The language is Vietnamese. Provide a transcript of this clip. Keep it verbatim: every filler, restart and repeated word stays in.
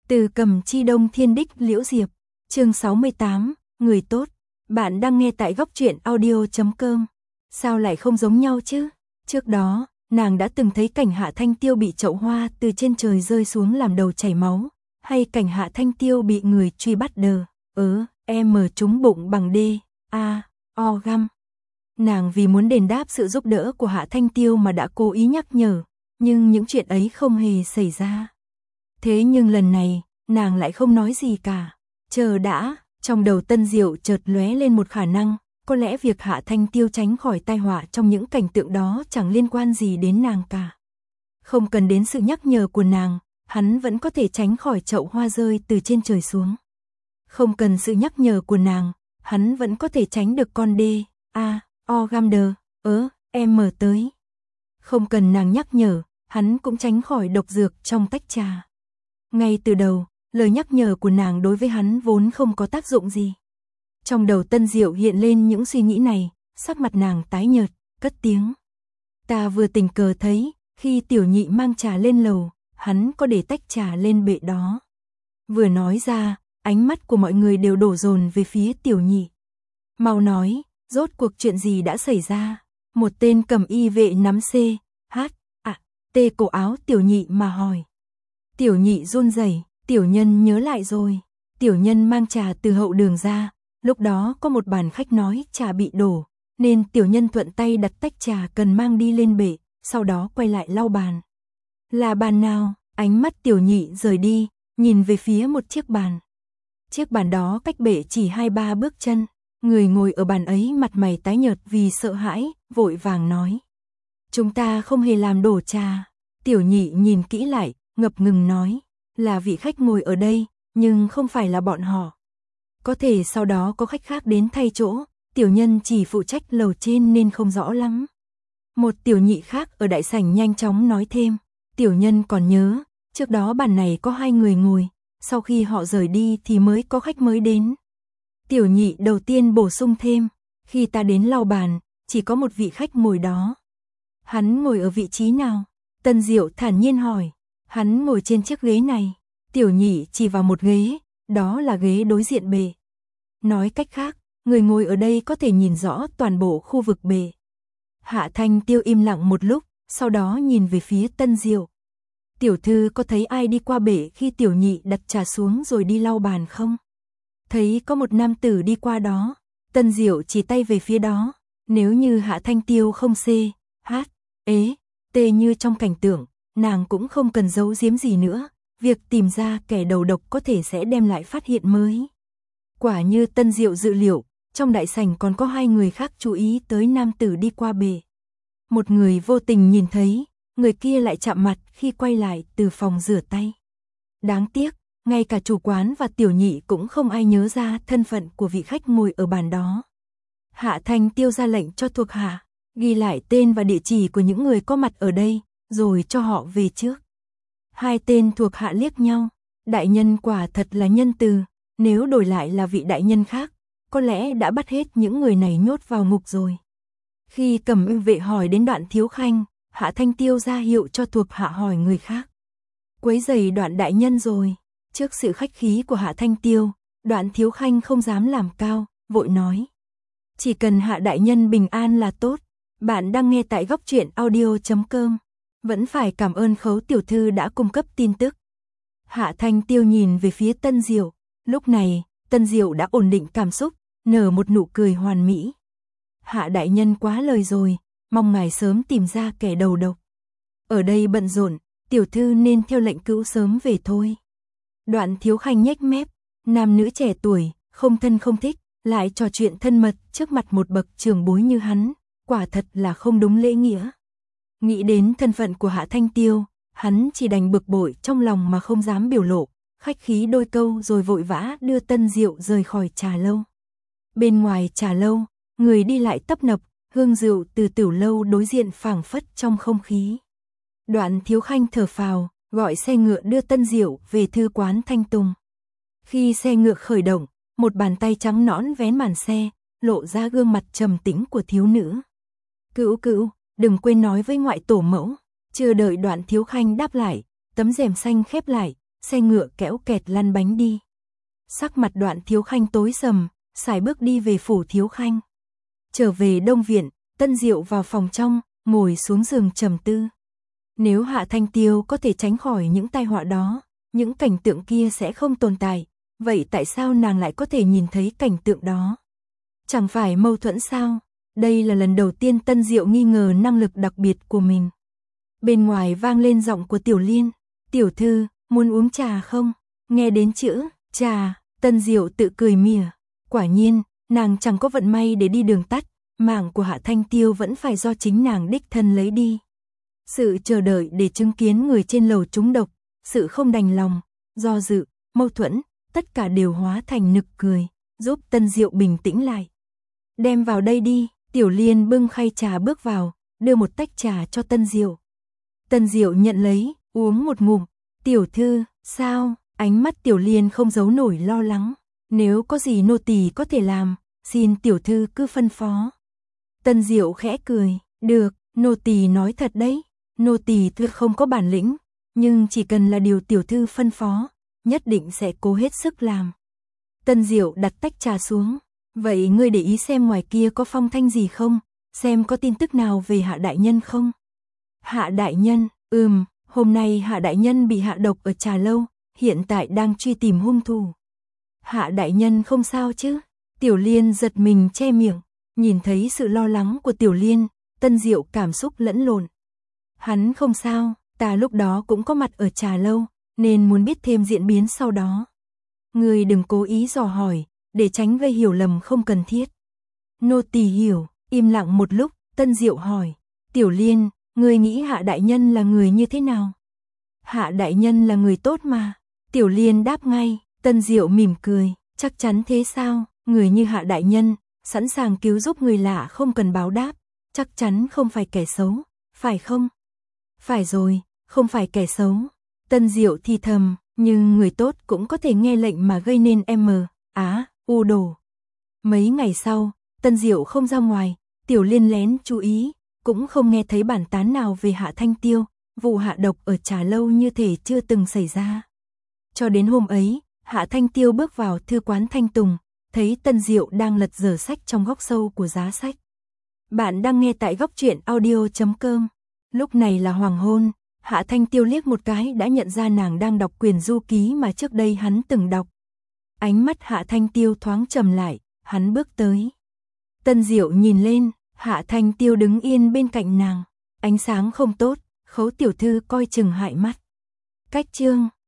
Từ Cầm Chi Đông Thiên Đích Liễu Diệp, chương sáu mươi tám, người tốt. Bạn đang nghe tại góc truyện audio chấm com. Sao lại không giống nhau chứ? Trước đó, nàng đã từng thấy cảnh Hạ Thanh Tiêu bị chậu hoa từ trên trời rơi xuống làm đầu chảy máu, hay cảnh Hạ Thanh Tiêu bị người truy bắt đờ, ớ, em mở trúng bụng bằng đê, a, o găm. Nàng vì muốn đền đáp sự giúp đỡ của Hạ Thanh Tiêu mà đã cố ý nhắc nhở, nhưng những chuyện ấy không hề xảy ra. Thế nhưng lần này, nàng lại không nói gì cả. Chờ đã, trong đầu Tân Diệu chợt lóe lên một khả năng, có lẽ việc Hạ Thanh Tiêu tránh khỏi tai họa trong những cảnh tượng đó chẳng liên quan gì đến nàng cả. Không cần đến sự nhắc nhở của nàng, hắn vẫn có thể tránh khỏi chậu hoa rơi từ trên trời xuống. Không cần sự nhắc nhở của nàng, hắn vẫn có thể tránh được con đê, a, o gam đờ, ớ, em mở tới. Không cần nàng nhắc nhở, hắn cũng tránh khỏi độc dược trong tách trà. Ngay từ đầu, lời nhắc nhở của nàng đối với hắn vốn không có tác dụng gì. Trong đầu Tân Diệu hiện lên những suy nghĩ này, sắc mặt nàng tái nhợt, cất tiếng. Ta vừa tình cờ thấy, khi tiểu nhị mang trà lên lầu, hắn có để tách trà lên bệ đó. Vừa nói ra, ánh mắt của mọi người đều đổ dồn về phía tiểu nhị. Mau nói, rốt cuộc chuyện gì đã xảy ra? Một tên cầm y vệ nắm C, H, A, T cổ áo tiểu nhị mà hỏi. Tiểu nhị run rẩy, tiểu nhân nhớ lại rồi. Tiểu nhân mang trà từ hậu đường ra, lúc đó có một bàn khách nói trà bị đổ, nên tiểu nhân thuận tay đặt tách trà cần mang đi lên bệ, sau đó quay lại lau bàn. Là bàn nào? Ánh mắt tiểu nhị rời đi, nhìn về phía một chiếc bàn. Chiếc bàn đó cách bệ chỉ hai ba bước chân, người ngồi ở bàn ấy mặt mày tái nhợt vì sợ hãi, vội vàng nói. Chúng ta không hề làm đổ trà. Tiểu nhị nhìn kỹ lại, ngập ngừng nói, là vị khách ngồi ở đây, nhưng không phải là bọn họ. Có thể sau đó có khách khác đến thay chỗ, tiểu nhân chỉ phụ trách lầu trên nên không rõ lắm. Một tiểu nhị khác ở đại sảnh nhanh chóng nói thêm, tiểu nhân còn nhớ, trước đó bàn này có hai người ngồi, sau khi họ rời đi thì mới có khách mới đến. Tiểu nhị đầu tiên bổ sung thêm, khi ta đến lau bàn, chỉ có một vị khách ngồi đó. Hắn ngồi ở vị trí nào? Tân Diệu thản nhiên hỏi. Hắn ngồi trên chiếc ghế này. Tiểu nhị chỉ vào một ghế, đó là ghế đối diện bệ. Nói cách khác, người ngồi ở đây có thể nhìn rõ toàn bộ khu vực bệ. Hạ Thanh Tiêu im lặng một lúc, sau đó nhìn về phía Tân Diệu. Tiểu thư có thấy ai đi qua bệ khi tiểu nhị đặt trà xuống rồi đi lau bàn không? Thấy có một nam tử đi qua đó. Tân Diệu chỉ tay về phía đó. Nếu như Hạ Thanh Tiêu không C, H, ế, T như trong cảnh tượng, nàng cũng không cần giấu giếm gì nữa, việc tìm ra kẻ đầu độc có thể sẽ đem lại phát hiện mới. Quả như Tân Diệu dự liệu, trong đại sảnh còn có hai người khác chú ý tới nam tử đi qua bệ. Một người vô tình nhìn thấy, người kia lại chạm mặt khi quay lại từ phòng rửa tay. Đáng tiếc, ngay cả chủ quán và tiểu nhị cũng không ai nhớ ra thân phận của vị khách ngồi ở bàn đó. Hạ Thanh Tiêu ra lệnh cho thuộc hạ, ghi lại tên và địa chỉ của những người có mặt ở đây, rồi cho họ về trước. Hai tên thuộc hạ liếc nhau, đại nhân quả thật là nhân từ, nếu đổi lại là vị đại nhân khác, có lẽ đã bắt hết những người này nhốt vào ngục rồi. Khi Cầm y vệ hỏi đến Đoạn Thiếu Khanh, Hạ Thanh Tiêu ra hiệu cho thuộc hạ hỏi người khác. Quấy rầy Đoạn đại nhân rồi. Trước sự khách khí của Hạ Thanh Tiêu, Đoạn Thiếu Khanh không dám làm cao, vội nói. Chỉ cần Hạ đại nhân bình an là tốt. Bạn đang nghe tại góc truyện audio chấm com. Vẫn phải cảm ơn Khấu tiểu thư đã cung cấp tin tức. Hạ Thanh Tiêu nhìn về phía Tân Diệu. Lúc này, Tân Diệu đã ổn định cảm xúc, nở một nụ cười hoàn mỹ. Hạ đại nhân quá lời rồi, mong ngài sớm tìm ra kẻ đầu độc. Ở đây bận rộn, tiểu thư nên theo lệnh cữu sớm về thôi. Đoạn Thiếu Khanh nhếch mép, nam nữ trẻ tuổi, không thân không thích, lại trò chuyện thân mật trước mặt một bậc trưởng bối như hắn, quả thật là không đúng lễ nghĩa. Nghĩ đến thân phận của Hạ Thanh Tiêu, hắn chỉ đành bực bội trong lòng mà không dám biểu lộ, khách khí đôi câu rồi vội vã đưa Tân Diệu rời khỏi trà lâu. Bên ngoài trà lâu, người đi lại tấp nập, hương rượu từ tiểu lâu đối diện phảng phất trong không khí. Đoạn Thiếu Khanh thở phào, gọi xe ngựa đưa Tân Diệu về thư quán Thanh Tùng. Khi xe ngựa khởi động, một bàn tay trắng nõn vén màn xe, lộ ra gương mặt trầm tĩnh của thiếu nữ. Cữu cữu, đừng quên nói với ngoại tổ mẫu. Chưa đợi Đoạn Thiếu Khanh đáp lại, tấm rèm xanh khép lại, xe ngựa kéo kẹt lăn bánh đi. Sắc mặt Đoạn Thiếu Khanh tối sầm, sải bước đi về phủ Thiếu Khanh. Trở về Đông Viện, Tân Diệu vào phòng trong, ngồi xuống giường trầm tư. Nếu Hạ Thanh Tiêu có thể tránh khỏi những tai họa đó, những cảnh tượng kia sẽ không tồn tại, vậy tại sao nàng lại có thể nhìn thấy cảnh tượng đó? Chẳng phải mâu thuẫn sao? Đây là lần đầu tiên Tân Diệu nghi ngờ năng lực đặc biệt của mình. Bên ngoài vang lên giọng của Tiểu Liên. Tiểu thư, muốn uống trà không? Nghe đến chữ trà, Tân Diệu tự cười mỉa. Quả nhiên, nàng chẳng có vận may để đi đường tắt, mạng của Hạ Thanh Tiêu vẫn phải do chính nàng đích thân lấy đi. Sự chờ đợi để chứng kiến người trên lầu trúng độc, sự không đành lòng, do dự, mâu thuẫn, tất cả đều hóa thành nực cười, giúp Tân Diệu bình tĩnh lại. Đem vào đây đi. Tiểu Liên bưng khay trà bước vào, đưa một tách trà cho Tân Diệu. Tân Diệu nhận lấy, uống một ngụm. Tiểu thư, sao? Ánh mắt Tiểu Liên không giấu nổi lo lắng. Nếu có gì nô tỳ có thể làm, xin tiểu thư cứ phân phó. Tân Diệu khẽ cười, được, nô tỳ nói thật đấy. Nô tỳ tuy không có bản lĩnh, nhưng chỉ cần là điều tiểu thư phân phó, nhất định sẽ cố hết sức làm. Tân Diệu đặt tách trà xuống. Vậy ngươi để ý xem ngoài kia có phong thanh gì không? Xem có tin tức nào về Hạ đại nhân không? Hạ đại nhân, ừm, hôm nay Hạ đại nhân bị hạ độc ở trà lâu, hiện tại đang truy tìm hung thủ. Hạ đại nhân không sao chứ? Tiểu Liên giật mình che miệng, nhìn thấy sự lo lắng của Tiểu Liên, Tân Diệu cảm xúc lẫn lộn. Hắn không sao, ta lúc đó cũng có mặt ở trà lâu, nên muốn biết thêm diễn biến sau đó. Ngươi đừng cố ý dò hỏi, để tránh gây hiểu lầm không cần thiết. Nô tỳ hiểu. Im lặng một lúc, Tân Diệu hỏi, Tiểu Liên, ngươi nghĩ Hạ đại nhân là người như thế nào? Hạ đại nhân là người tốt mà. Tiểu Liên đáp ngay. Tân Diệu mỉm cười, chắc chắn thế sao? Người như Hạ đại nhân, sẵn sàng cứu giúp người lạ không cần báo đáp, chắc chắn không phải kẻ xấu, phải không? Phải rồi, không phải kẻ xấu. Tân Diệu thì thầm, nhưng người tốt cũng có thể nghe lệnh mà gây nên M, Á, U đồ. Mấy ngày sau, Tân Diệu không ra ngoài, Tiểu Liên lén chú ý, cũng không nghe thấy bản tán nào về Hạ Thanh Tiêu, vụ hạ độc ở trà lâu như thể chưa từng xảy ra. Cho đến hôm ấy, Hạ Thanh Tiêu bước vào thư quán Thanh Tùng, thấy Tân Diệu đang lật dở sách trong góc sâu của giá sách. Bạn đang nghe tại góc truyện audio chấm com. Lúc này là hoàng hôn, Hạ Thanh Tiêu liếc một cái đã nhận ra nàng đang đọc quyển du ký mà trước đây hắn từng đọc. Ánh mắt Hạ Thanh Tiêu thoáng trầm lại, hắn bước tới. Tân Diệu nhìn lên, Hạ Thanh Tiêu đứng yên bên cạnh nàng. Ánh sáng không tốt, Khấu tiểu thư coi chừng hại mắt. Cách chương